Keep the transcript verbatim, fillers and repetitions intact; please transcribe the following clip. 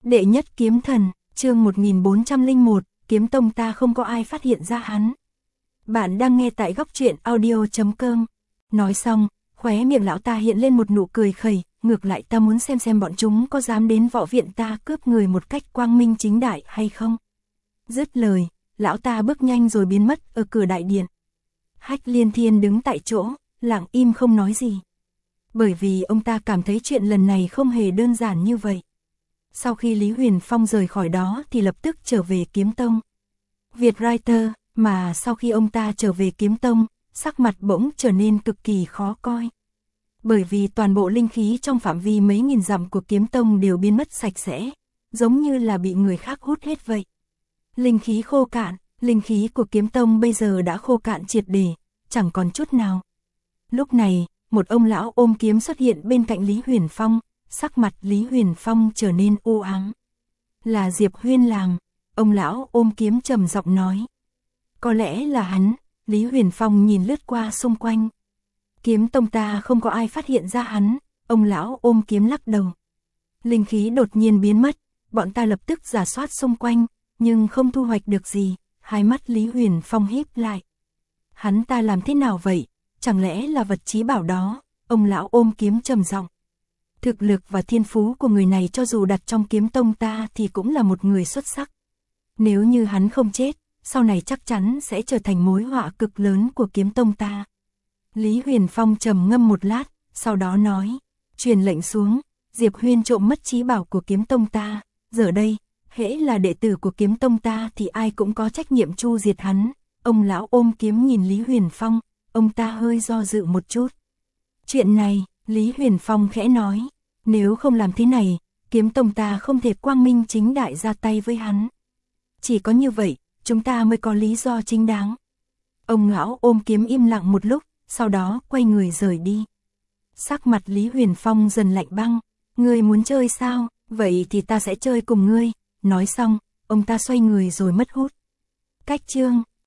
Đệ nhất kiếm thần, chương một nghìn bốn trăm lẻ một, kiếm tông ta không có ai phát hiện ra hắn. Bạn đang nghe tại góc truyện audio chấm com. Nói xong, khóe miệng lão ta hiện lên một nụ cười khẩy, ngược lại ta muốn xem xem bọn chúng có dám đến võ viện ta cướp người một cách quang minh chính đại hay không. Dứt lời, lão ta bước nhanh rồi biến mất ở cửa đại điện. Hách Liên Thiên đứng tại chỗ, lặng im không nói gì. Bởi vì ông ta cảm thấy chuyện lần này không hề đơn giản như vậy. Sau khi Lý Huyền Phong rời khỏi đó thì lập tức trở về Kiếm Tông. Việt Writer, mà sau khi ông ta trở về Kiếm Tông, sắc mặt bỗng trở nên cực kỳ khó coi. Bởi vì toàn bộ linh khí trong phạm vi mấy nghìn dặm của Kiếm Tông đều biến mất sạch sẽ, giống như là bị người khác hút hết vậy. Linh khí khô cạn, linh khí của Kiếm Tông bây giờ đã khô cạn triệt để, chẳng còn chút nào. Lúc này, một ông lão ôm kiếm xuất hiện bên cạnh Lý Huyền Phong, sắc mặt Lý Huyền Phong trở nên u ám. Là Diệp Huyên làm, ông lão ôm kiếm trầm giọng nói. Có lẽ là hắn, Lý Huyền Phong nhìn lướt qua xung quanh. Kiếm tông ta không có ai phát hiện ra hắn, ông lão ôm kiếm lắc đầu. Linh khí đột nhiên biến mất, bọn ta lập tức rà soát xung quanh, nhưng không thu hoạch được gì, hai mắt Lý Huyền Phong híp lại. Hắn ta làm thế nào vậy, chẳng lẽ là vật chí bảo đó, ông lão ôm kiếm trầm giọng. Thực lực và thiên phú của người này cho dù đặt trong kiếm tông ta thì cũng là một người xuất sắc. Nếu như hắn không chết, sau này chắc chắn sẽ trở thành mối họa cực lớn của kiếm tông ta. Lý Huyền Phong trầm ngâm một lát, sau đó nói, truyền lệnh xuống, Diệp Huyên trộm mất chí bảo của kiếm tông ta, giờ đây, hễ là đệ tử của kiếm tông ta thì ai cũng có trách nhiệm chu diệt hắn. Ông lão ôm kiếm nhìn Lý Huyền Phong, ông ta hơi do dự một chút. Chuyện này, Lý Huyền Phong khẽ nói, nếu không làm thế này, kiếm tông ta không thể quang minh chính đại ra tay với hắn. Chỉ có như vậy, chúng ta mới có lý do chính đáng. Ông lão ôm kiếm im lặng một lúc, sau đó quay người rời đi. Sắc mặt Lý Huyền Phong dần lạnh băng, ngươi muốn chơi sao, vậy thì ta sẽ chơi cùng ngươi. Nói xong, ông ta xoay người rồi mất hút. Cách chương